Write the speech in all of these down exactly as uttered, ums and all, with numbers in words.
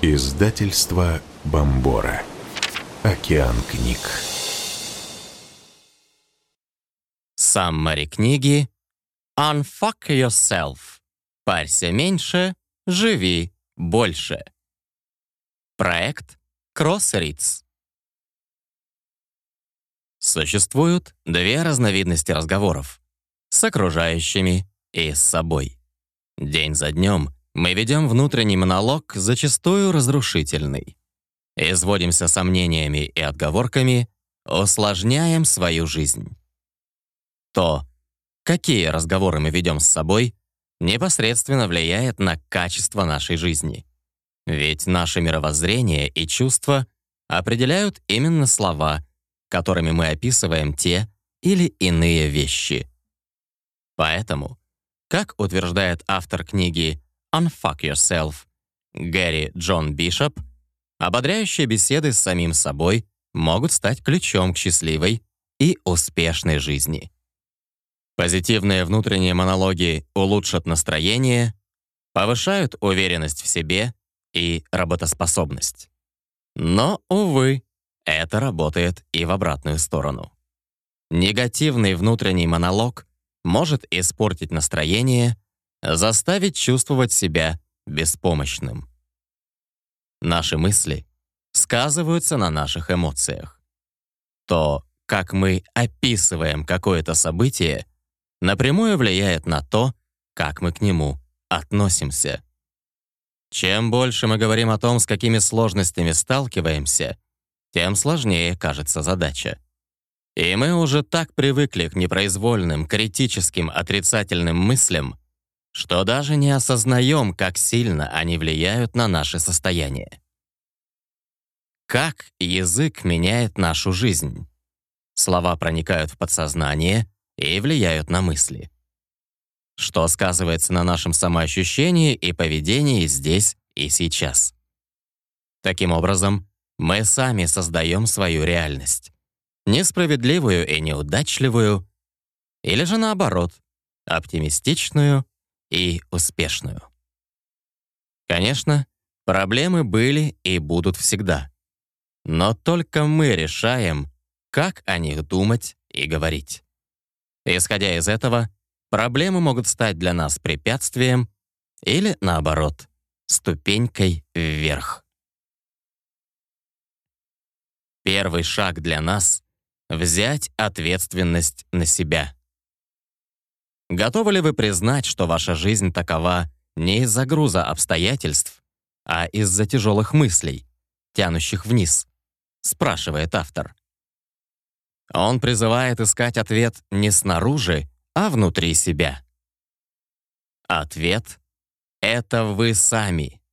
Издательство Бомбора. Океан книг. Саммари книги «Unfuck Yourself». Парься меньше, живи больше. Проект Crossreads. Существуют две разновидности разговоров — с окружающими и с собой. День за днем мы ведем внутренний монолог, зачастую разрушительный. Изводимся сомнениями и отговорками, усложняем свою жизнь. То, какие разговоры мы ведем с собой, непосредственно влияет на качество нашей жизни. Ведь наше мировоззрение и чувства определяют именно слова, которыми мы описываем те или иные вещи. Поэтому, как утверждает автор книги «Unfuck Yourself» Гэри Джон Бишоп, ободряющие беседы с самим собой могут стать ключом к счастливой и успешной жизни. Позитивные внутренние монологи улучшат настроение, повышают уверенность в себе и работоспособность. Но, увы, это работает и в обратную сторону. Негативный внутренний монолог может испортить настроение, заставить чувствовать себя беспомощным. Наши мысли сказываются на наших эмоциях. То, как мы описываем какое-то событие, напрямую влияет на то, как мы к нему относимся. Чем больше мы говорим о том, с какими сложностями сталкиваемся, тем сложнее кажется задача. И мы уже так привыкли к непроизвольным, критическим, отрицательным мыслям, что даже не осознаем, как сильно они влияют на наше состояние. Как язык меняет нашу жизнь? Слова проникают в подсознание и влияют на мысли. Что сказывается на нашем самоощущении и поведении здесь и сейчас? Таким образом, мы сами создаем свою реальность. Несправедливую и неудачливую, или же наоборот, оптимистичную и успешную. Конечно, проблемы были и будут всегда. Но только мы решаем, как о них думать и говорить. Исходя из этого, проблемы могут стать для нас препятствием или, наоборот, ступенькой вверх. Первый шаг для нас — взять ответственность на себя. Готовы ли вы признать, что ваша жизнь такова не из-за груза обстоятельств, а из-за тяжелых мыслей, тянущих вниз? Спрашивает автор. Он призывает искать ответ не снаружи, а внутри себя. Ответ — это вы сами.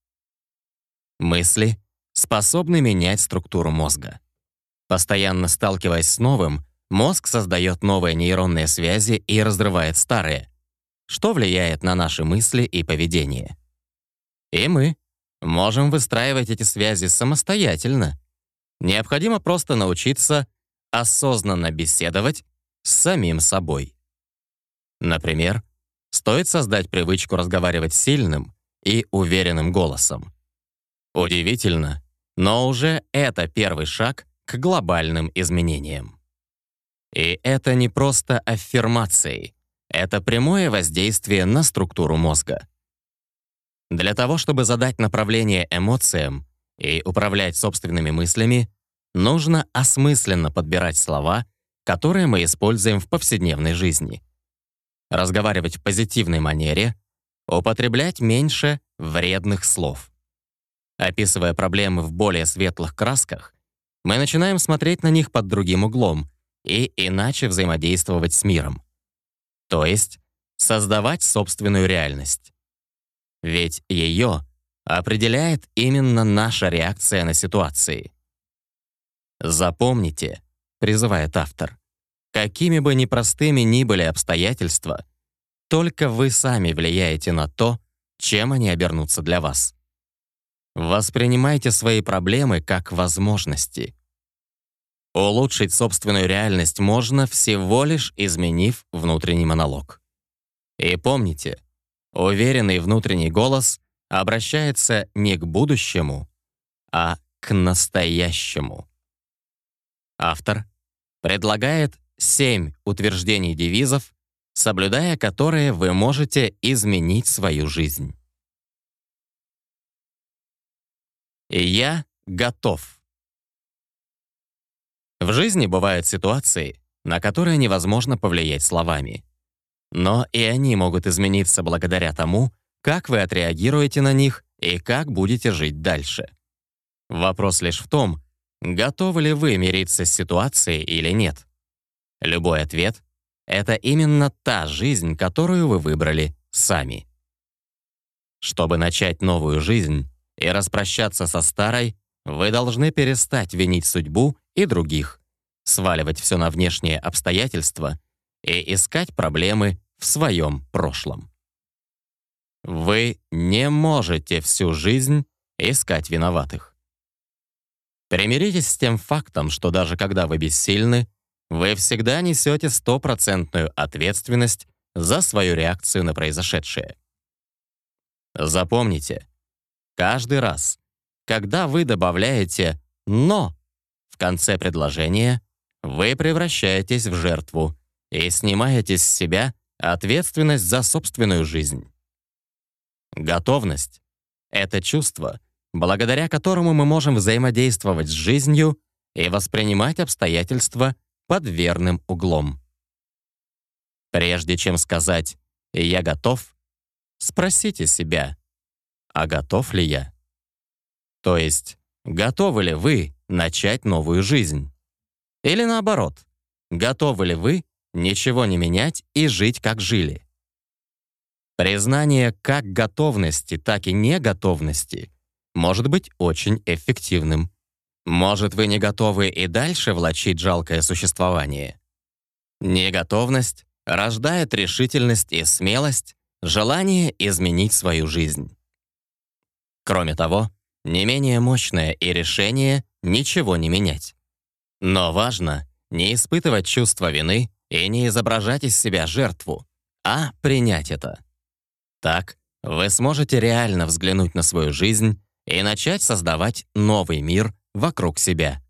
Мысли способны менять структуру мозга. Постоянно сталкиваясь с новым, мозг создает новые нейронные связи и разрывает старые, что влияет на наши мысли и поведение. И мы можем выстраивать эти связи самостоятельно. Необходимо просто научиться осознанно беседовать с самим собой. Например, стоит создать привычку разговаривать сильным и уверенным голосом. Удивительно, но уже это первый шаг к глобальным изменениям. И это не просто аффирмации, это прямое воздействие на структуру мозга. Для того, чтобы задать направление эмоциям и управлять собственными мыслями, нужно осмысленно подбирать слова, которые мы используем в повседневной жизни. Разговаривать в позитивной манере, употреблять меньше вредных слов. Описывая проблемы в более светлых красках, мы начинаем смотреть на них под другим углом и иначе взаимодействовать с миром. То есть создавать собственную реальность. Ведь ее определяет именно наша реакция на ситуации. Запомните, призывает автор, какими бы непростыми ни были обстоятельства, только вы сами влияете на то, чем они обернутся для вас. Воспринимайте свои проблемы как возможности. Улучшить собственную реальность можно, всего лишь изменив внутренний монолог. И помните, уверенный внутренний голос обращается не к будущему, а к настоящему. Автор предлагает семь утверждений-девизов, соблюдая которые вы можете изменить свою жизнь. И я готов. В жизни бывают ситуации, на которые невозможно повлиять словами. Но и они могут измениться благодаря тому, как вы отреагируете на них и как будете жить дальше. Вопрос лишь в том, готовы ли вы мириться с ситуацией или нет. Любой ответ — это именно та жизнь, которую вы выбрали сами. Чтобы начать новую жизнь и распрощаться со старой, вы должны перестать винить судьбу и других, сваливать все на внешние обстоятельства и искать проблемы в своем прошлом. Вы не можете всю жизнь искать виноватых. Примиритесь с тем фактом, что даже когда вы бессильны, вы всегда несете стопроцентную ответственность за свою реакцию на произошедшее. Запомните, каждый раз, когда вы добавляете «но» в конце предложения, вы превращаетесь в жертву и снимаете с себя ответственность за собственную жизнь. Готовность — это чувство, благодаря которому мы можем взаимодействовать с жизнью и воспринимать обстоятельства под верным углом. Прежде чем сказать «я готов», спросите себя, а готов ли я? То есть, готовы ли вы начать новую жизнь? Или наоборот, готовы ли вы ничего не менять и жить, как жили? Признание как готовности, так и неготовности может быть очень эффективным. Может, вы не готовы и дальше влачить жалкое существование? Неготовность рождает решительность и смелость, желание изменить свою жизнь. Кроме того, не менее мощное и решение ничего не менять. Но важно не испытывать чувство вины и не изображать из себя жертву, а принять это. Так вы сможете реально взглянуть на свою жизнь и начать создавать новый мир вокруг себя.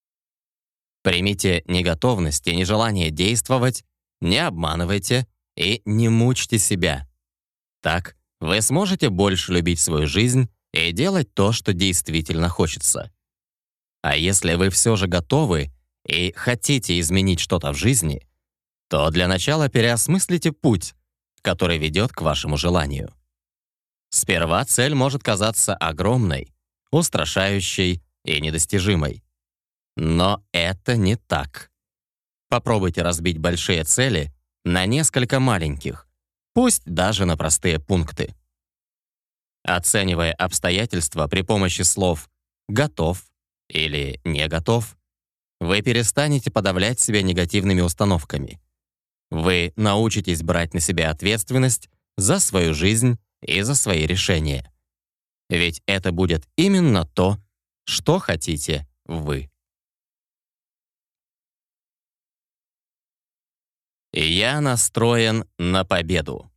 Примите неготовность и нежелание действовать, не обманывайте и не мучьте себя. Так вы сможете больше любить свою жизнь и делать то, что действительно хочется. А если вы все же готовы и хотите изменить что-то в жизни, то для начала переосмыслите путь, который ведет к вашему желанию. Сперва цель может казаться огромной, устрашающей и недостижимой. Но это не так. Попробуйте разбить большие цели на несколько маленьких, пусть даже на простые пункты. Оценивая обстоятельства при помощи слов «готов» или «не готов», вы перестанете подавлять себя негативными установками. Вы научитесь брать на себя ответственность за свою жизнь и за свои решения. Ведь это будет именно то, что хотите вы. Я настроен на победу.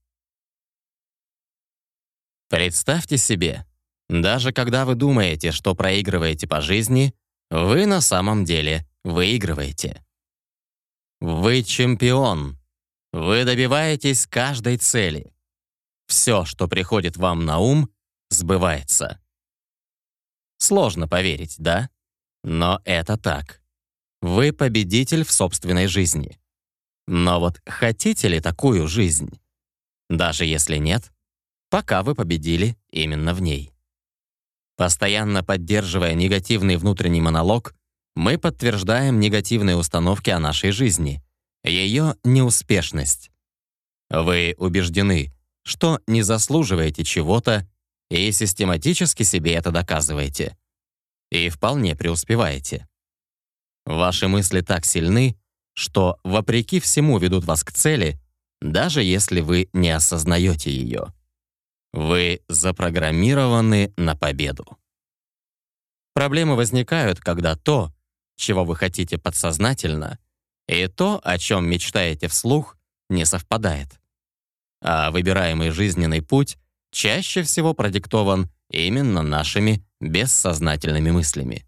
Представьте себе, даже когда вы думаете, что проигрываете по жизни, вы на самом деле выигрываете. Вы чемпион. Вы добиваетесь каждой цели. Все, что приходит вам на ум, сбывается. Сложно поверить, да? Но это так. Вы победитель в собственной жизни. Но вот хотите ли такую жизнь? Даже если нет, пока вы победили именно в ней. Постоянно поддерживая негативный внутренний монолог, мы подтверждаем негативные установки о нашей жизни, ее неуспешность. Вы убеждены, что не заслуживаете чего-то и систематически себе это доказываете. И вполне преуспеваете. Ваши мысли так сильны, что вопреки всему ведут вас к цели, даже если вы не осознаете ее. Вы запрограммированы на победу. Проблемы возникают, когда то, чего вы хотите подсознательно, и то, о чем мечтаете вслух, не совпадает. А выбираемый жизненный путь чаще всего продиктован именно нашими бессознательными мыслями.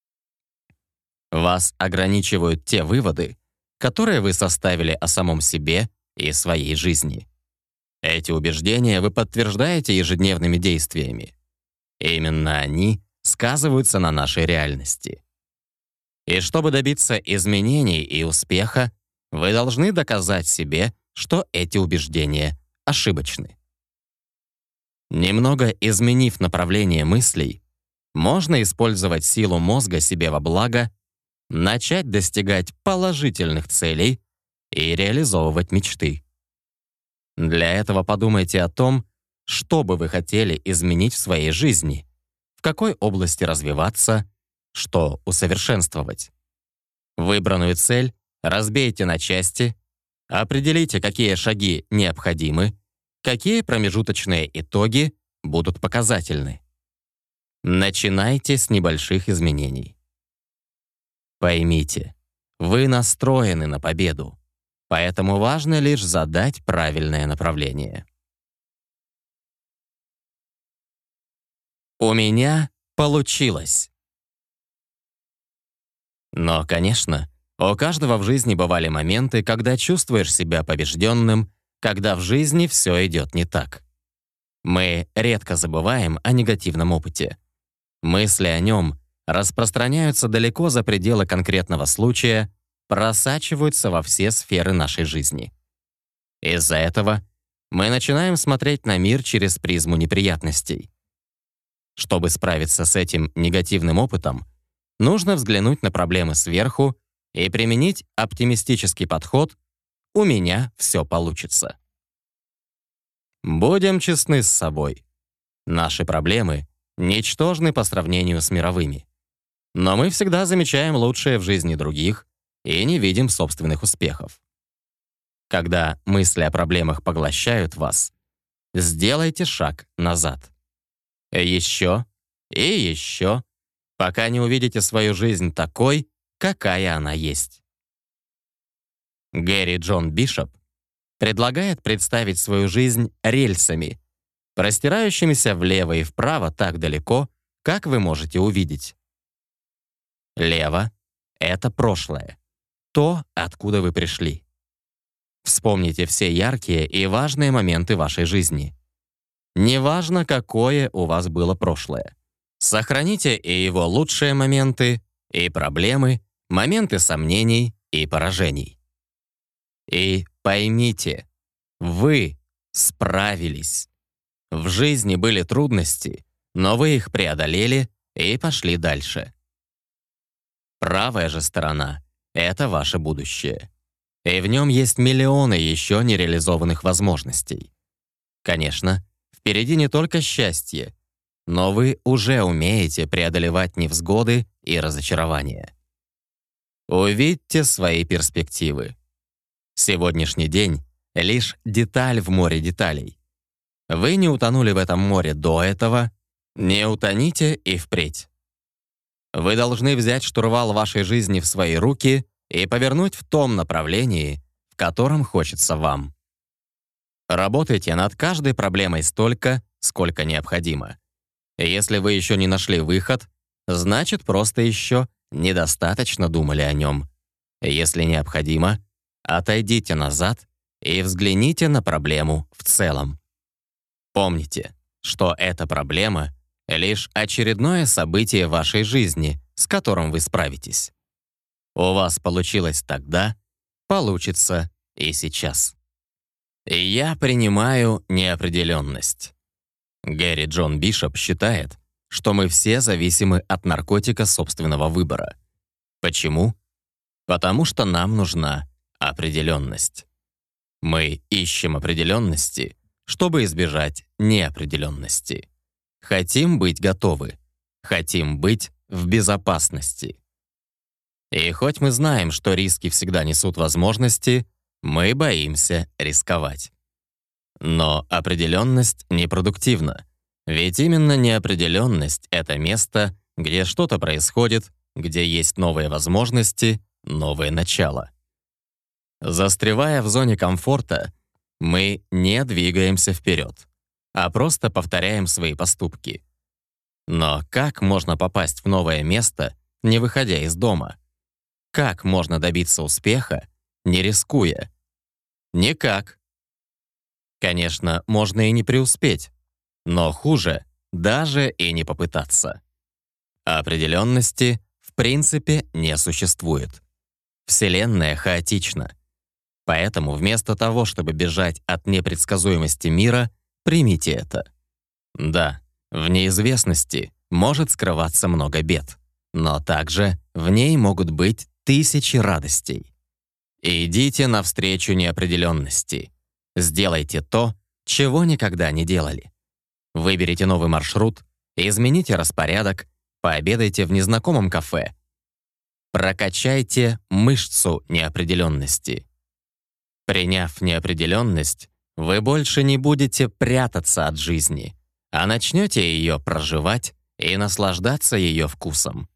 Вас ограничивают те выводы, которые вы составили о самом себе и своей жизни. Эти убеждения вы подтверждаете ежедневными действиями. Именно они сказываются на нашей реальности. И чтобы добиться изменений и успеха, вы должны доказать себе, что эти убеждения ошибочны. Немного изменив направление мыслей, можно использовать силу мозга себе во благо, начать достигать положительных целей и реализовывать мечты. Для этого подумайте о том, что бы вы хотели изменить в своей жизни, в какой области развиваться, что усовершенствовать. Выбранную цель разбейте на части, определите, какие шаги необходимы, какие промежуточные итоги будут показательны. Начинайте с небольших изменений. Поймите, вы настроены на победу, поэтому важно лишь задать правильное направление. У меня получилось. Но, конечно, у каждого в жизни бывали моменты, когда чувствуешь себя побежденным, когда в жизни все идет не так. Мы редко забываем о негативном опыте. Мысли о нем распространяются далеко за пределы конкретного случая, просачиваются во все сферы нашей жизни. Из-за этого мы начинаем смотреть на мир через призму неприятностей. Чтобы справиться с этим негативным опытом, нужно взглянуть на проблемы сверху и применить оптимистический подход «у меня все получится». Будем честны с собой. Наши проблемы ничтожны по сравнению с мировыми. Но мы всегда замечаем лучшее в жизни других и не видим собственных успехов. Когда мысли о проблемах поглощают вас, сделайте шаг назад. Еще и еще, пока не увидите свою жизнь такой, какая она есть. Гэри Джон Бишоп предлагает представить свою жизнь рельсами, простирающимися влево и вправо так далеко, как вы можете увидеть. Лево — это прошлое, то, откуда вы пришли. Вспомните все яркие и важные моменты вашей жизни. Неважно, какое у вас было прошлое. Сохраните и его лучшие моменты, и проблемы, моменты сомнений и поражений. И поймите, вы справились. В жизни были трудности, но вы их преодолели и пошли дальше. Правая же сторона — это ваше будущее. И в нем есть миллионы еще нереализованных возможностей. Конечно, впереди не только счастье, но вы уже умеете преодолевать невзгоды и разочарования. Увидьте свои перспективы. Сегодняшний день — лишь деталь в море деталей. Вы не утонули в этом море до этого, не утоните и впредь. Вы должны взять штурвал вашей жизни в свои руки и повернуть в том направлении, в котором хочется вам. Работайте над каждой проблемой столько, сколько необходимо. Если вы еще не нашли выход, значит, просто еще недостаточно думали о нем. Если необходимо, отойдите назад и взгляните на проблему в целом. Помните, что эта проблема — лишь очередное событие вашей жизни, с которым вы справитесь. У вас получилось тогда, получится и сейчас. И я принимаю неопределенность. Гэри Джон Бишоп считает, что мы все зависимы от наркотика собственного выбора. Почему? Потому что нам нужна определенность. Мы ищем определенности, чтобы избежать неопределенности. Хотим быть готовы. Хотим быть в безопасности. И хоть мы знаем, что риски всегда несут возможности, мы боимся рисковать. Но определенность непродуктивна. Ведь именно неопределенность — это место, где что-то происходит, где есть новые возможности, новое начало. Застревая в зоне комфорта, мы не двигаемся вперед, а просто повторяем свои поступки. Но как можно попасть в новое место, не выходя из дома? Как можно добиться успеха, не рискуя? Никак. Конечно, можно и не преуспеть, но хуже даже и не попытаться. Определенности в принципе не существует. Вселенная хаотична. Поэтому вместо того, чтобы бежать от непредсказуемости мира, примите это. Да, в неизвестности может скрываться много бед, но также в ней могут быть тысячи радостей. Идите навстречу неопределенности. Сделайте то, чего никогда не делали. Выберите новый маршрут, измените распорядок, пообедайте в незнакомом кафе. Прокачайте мышцу неопределенности. Приняв неопределенность, вы больше не будете прятаться от жизни, а начнете ее проживать и наслаждаться ее вкусом.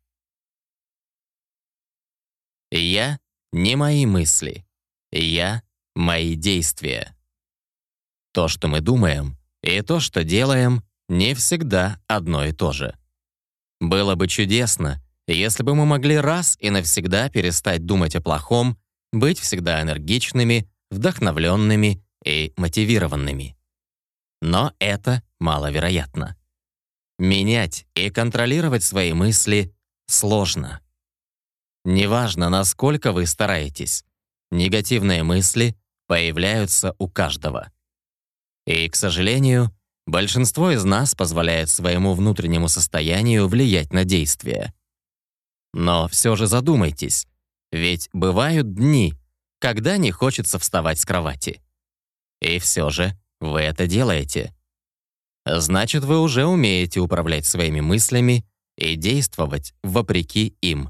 Я — не мои мысли. Я — мои действия. То, что мы думаем, и то, что делаем, не всегда одно и то же. Было бы чудесно, если бы мы могли раз и навсегда перестать думать о плохом, быть всегда энергичными, вдохновленными и мотивированными. Но это маловероятно. Менять и контролировать свои мысли сложно. Неважно, насколько вы стараетесь, негативные мысли появляются у каждого. И, к сожалению, большинство из нас позволяет своему внутреннему состоянию влиять на действия. Но все же задумайтесь, ведь бывают дни, когда не хочется вставать с кровати. И все же вы это делаете. Значит, вы уже умеете управлять своими мыслями и действовать вопреки им.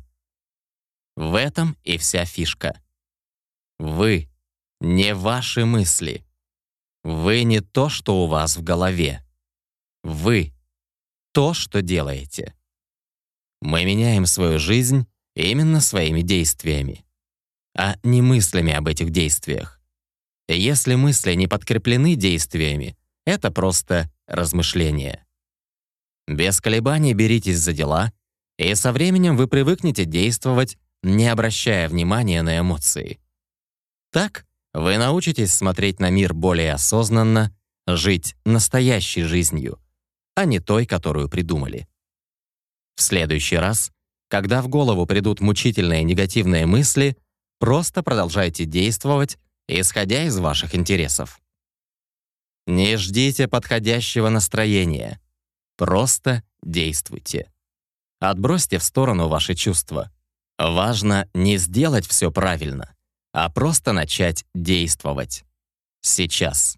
В этом и вся фишка. Вы — не ваши мысли. Вы не то, что у вас в голове. Вы — то, что делаете. Мы меняем свою жизнь именно своими действиями, а не мыслями об этих действиях. Если мысли не подкреплены действиями, это просто размышления. Без колебаний беритесь за дела, и со временем вы привыкнете действовать, не обращая внимания на эмоции. Так вы научитесь смотреть на мир более осознанно, жить настоящей жизнью, а не той, которую придумали. В следующий раз, когда в голову придут мучительные негативные мысли, просто продолжайте действовать, исходя из ваших интересов. Не ждите подходящего настроения. Просто действуйте. Отбросьте в сторону ваши чувства. Важно не сделать все правильно, а просто начать действовать. Сейчас.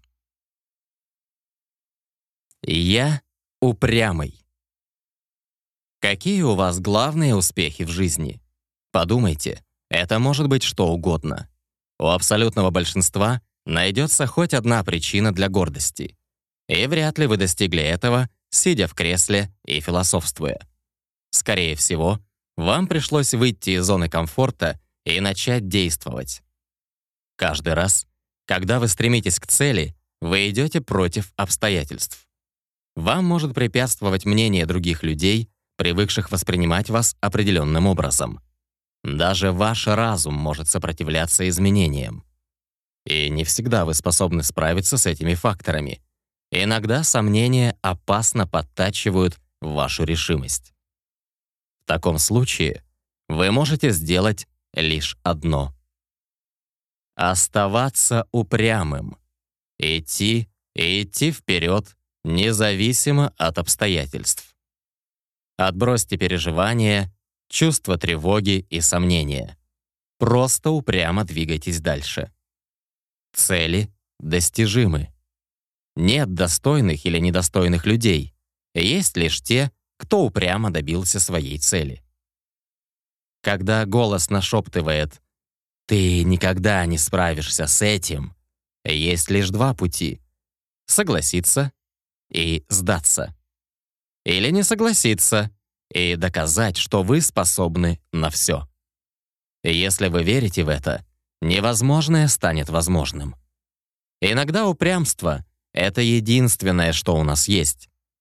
Я упрямый. Какие у вас главные успехи в жизни? Подумайте, это может быть что угодно. У абсолютного большинства найдется хоть одна причина для гордости. И вряд ли вы достигли этого, сидя в кресле и философствуя. Скорее всего, вам пришлось выйти из зоны комфорта и начать действовать. Каждый раз, когда вы стремитесь к цели, вы идете против обстоятельств. Вам может препятствовать мнение других людей, привыкших воспринимать вас определенным образом. Даже ваш разум может сопротивляться изменениям. И не всегда вы способны справиться с этими факторами. Иногда сомнения опасно подтачивают вашу решимость. В таком случае вы можете сделать лишь одно. Оставаться упрямым. Идти и идти вперед, независимо от обстоятельств. Отбросьте переживания, чувства тревоги и сомнения. Просто упрямо двигайтесь дальше. Цели достижимы. Нет достойных или недостойных людей. Есть лишь те, кто упрямо добился своей цели. Когда голос нашептывает «Ты никогда не справишься с этим», есть лишь два пути — согласиться и сдаться. Или не согласиться и доказать, что вы способны на все. Если вы верите в это, невозможное станет возможным. Иногда упрямство — это единственное, что у нас есть.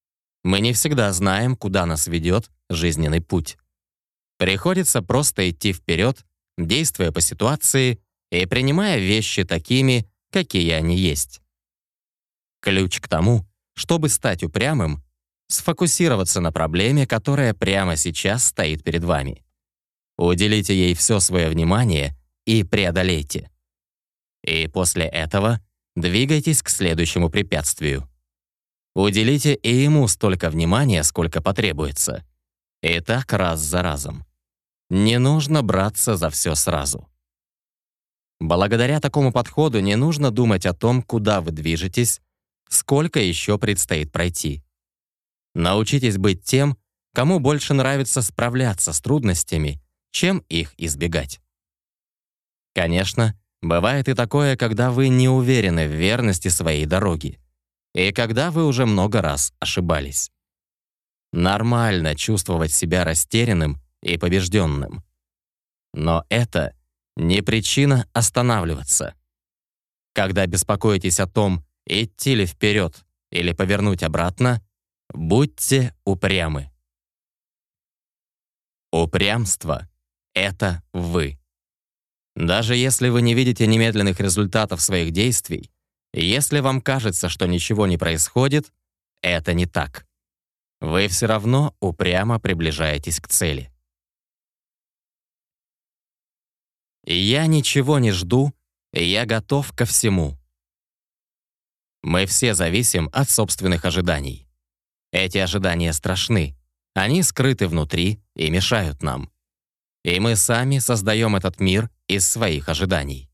Мы не всегда знаем, куда нас ведет жизненный путь. Приходится просто идти вперед, действуя по ситуации и принимая вещи такими, какие они есть. Ключ к тому, чтобы стать упрямым, сфокусироваться на проблеме, которая прямо сейчас стоит перед вами. Уделите ей все свое внимание и преодолейте. И после этого двигайтесь к следующему препятствию. Уделите и ему столько внимания, сколько потребуется. И так раз за разом. Не нужно браться за все сразу. Благодаря такому подходу не нужно думать о том, куда вы движетесь, сколько еще предстоит пройти. Научитесь быть тем, кому больше нравится справляться с трудностями, чем их избегать. Конечно, бывает и такое, когда вы не уверены в верности своей дороги, и когда вы уже много раз ошибались. Нормально чувствовать себя растерянным и побежденным. Но это не причина останавливаться. Когда беспокоитесь о том, идти ли вперед или повернуть обратно, будьте упрямы. Упрямство — это вы. Даже если вы не видите немедленных результатов своих действий, если вам кажется, что ничего не происходит, это не так. Вы все равно упрямо приближаетесь к цели. Я ничего не жду, я готов ко всему. Мы все зависим от собственных ожиданий. Эти ожидания страшны, они скрыты внутри и мешают нам. И мы сами создаем этот мир из своих ожиданий.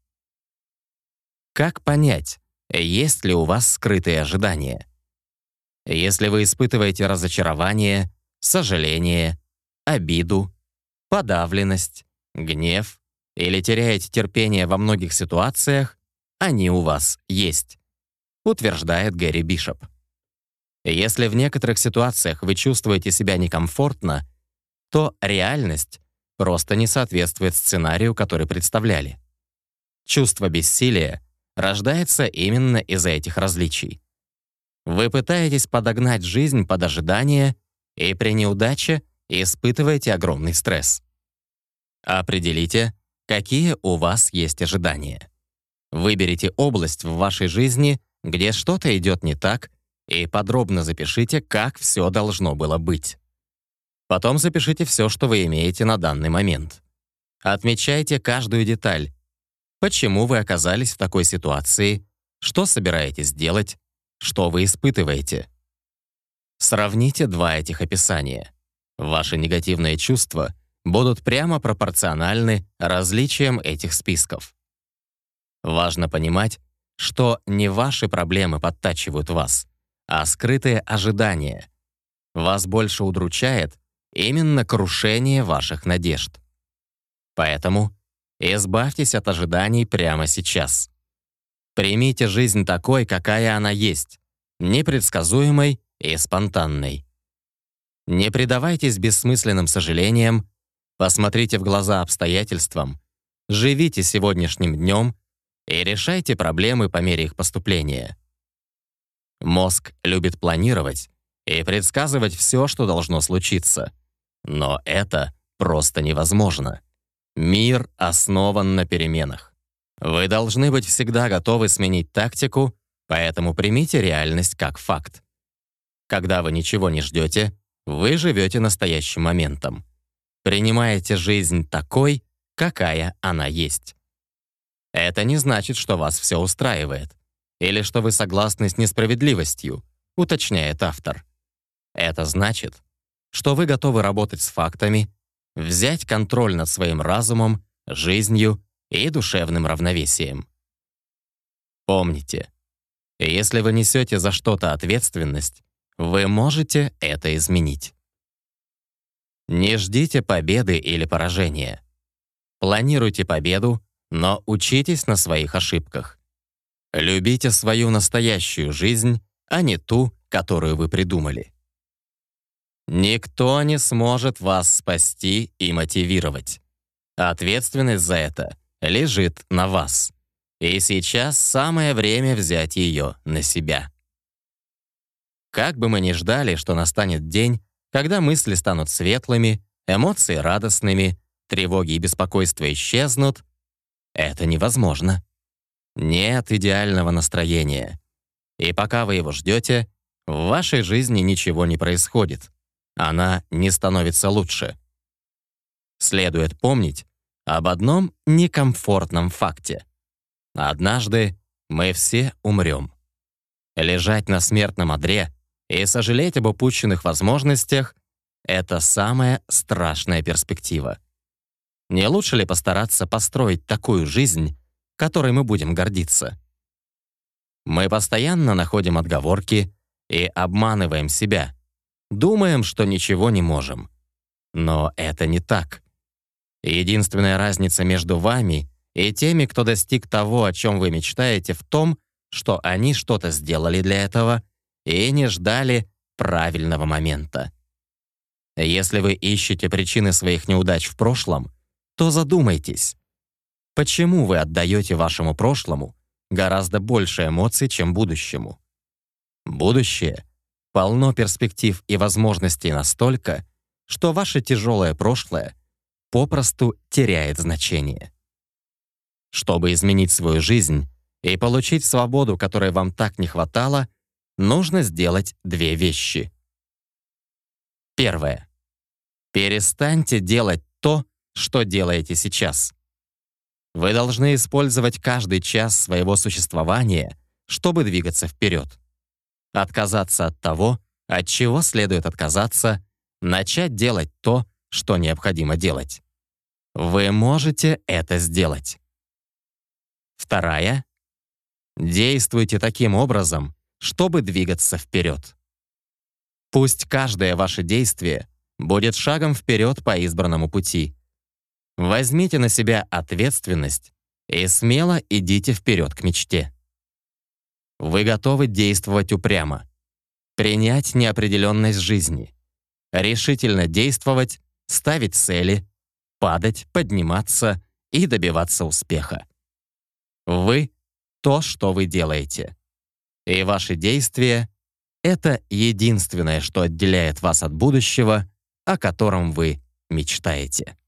Как понять, есть ли у вас скрытые ожидания? Если вы испытываете разочарование, сожаление, обиду, подавленность, гнев или теряете терпение во многих ситуациях, они у вас есть, утверждает Гэри Бишоп. Если в некоторых ситуациях вы чувствуете себя некомфортно, то реальность просто не соответствует сценарию, который представляли. Чувство бессилия рождается именно из-за этих различий. Вы пытаетесь подогнать жизнь под ожидания, и при неудаче испытываете огромный стресс. Определите, какие у вас есть ожидания. Выберите область в вашей жизни, где что-то идет не так, и подробно запишите, как все должно было быть. Потом запишите все, что вы имеете на данный момент. Отмечайте каждую деталь. Почему вы оказались в такой ситуации, что собираетесь делать, что вы испытываете. Сравните два этих описания. Ваши негативные чувства будут прямо пропорциональны различиям этих списков. Важно понимать, что не ваши проблемы подтачивают вас, а скрытые ожидания. Вас больше удручает именно крушение ваших надежд. Поэтому избавьтесь от ожиданий прямо сейчас. Примите жизнь такой, какая она есть, непредсказуемой и спонтанной. Не предавайтесь бессмысленным сожалениям, посмотрите в глаза обстоятельствам, живите сегодняшним днем и решайте проблемы по мере их поступления. Мозг любит планировать и предсказывать все, что должно случиться. Но это просто невозможно. Мир основан на переменах. Вы должны быть всегда готовы сменить тактику, поэтому примите реальность как факт. Когда вы ничего не ждете, вы живете настоящим моментом. Принимаете жизнь такой, какая она есть. Это не значит, что вас все устраивает, или что вы согласны с несправедливостью, уточняет автор. Это значит, что вы готовы работать с фактами, взять контроль над своим разумом, жизнью и душевным равновесием. Помните, если вы несете за что-то ответственность, вы можете это изменить. Не ждите победы или поражения. Планируйте победу, но учитесь на своих ошибках. Любите свою настоящую жизнь, а не ту, которую вы придумали. Никто не сможет вас спасти и мотивировать. Ответственность за это лежит на вас. И сейчас самое время взять ее на себя. Как бы мы ни ждали, что настанет день, когда мысли станут светлыми, эмоции радостными, тревоги и беспокойства исчезнут, это невозможно. Нет идеального настроения. И пока вы его ждете, в вашей жизни ничего не происходит. Она не становится лучше. Следует помнить об одном некомфортном факте. Однажды мы все умрем. Лежать на смертном одре и сожалеть об упущенных возможностях — это самая страшная перспектива. Не лучше ли постараться построить такую жизнь, которой мы будем гордиться? Мы постоянно находим отговорки и обманываем себя, думаем, что ничего не можем. Но это не так. Единственная разница между вами и теми, кто достиг того, о чем вы мечтаете, в том, что они что-то сделали для этого и не ждали правильного момента. Если вы ищете причины своих неудач в прошлом, то задумайтесь, почему вы отдаете вашему прошлому гораздо больше эмоций, чем будущему. Будущее полно перспектив и возможностей настолько, что ваше тяжелое прошлое попросту теряет значение. Чтобы изменить свою жизнь и получить свободу, которой вам так не хватало, нужно сделать две вещи. Первое. Перестаньте делать то, что делаете сейчас. Вы должны использовать каждый час своего существования, чтобы двигаться вперед. Отказаться от того, от чего следует отказаться, начать делать то, что необходимо делать. Вы можете это сделать. Вторая. Действуйте таким образом, чтобы двигаться вперед. Пусть каждое ваше действие будет шагом вперед по избранному пути. Возьмите на себя ответственность и смело идите вперед к мечте. Вы готовы действовать упрямо, принять неопределенность жизни, решительно действовать, ставить цели, падать, подниматься и добиваться успеха. Вы — то, что вы делаете. И ваши действия — это единственное, что отделяет вас от будущего, о котором вы мечтаете.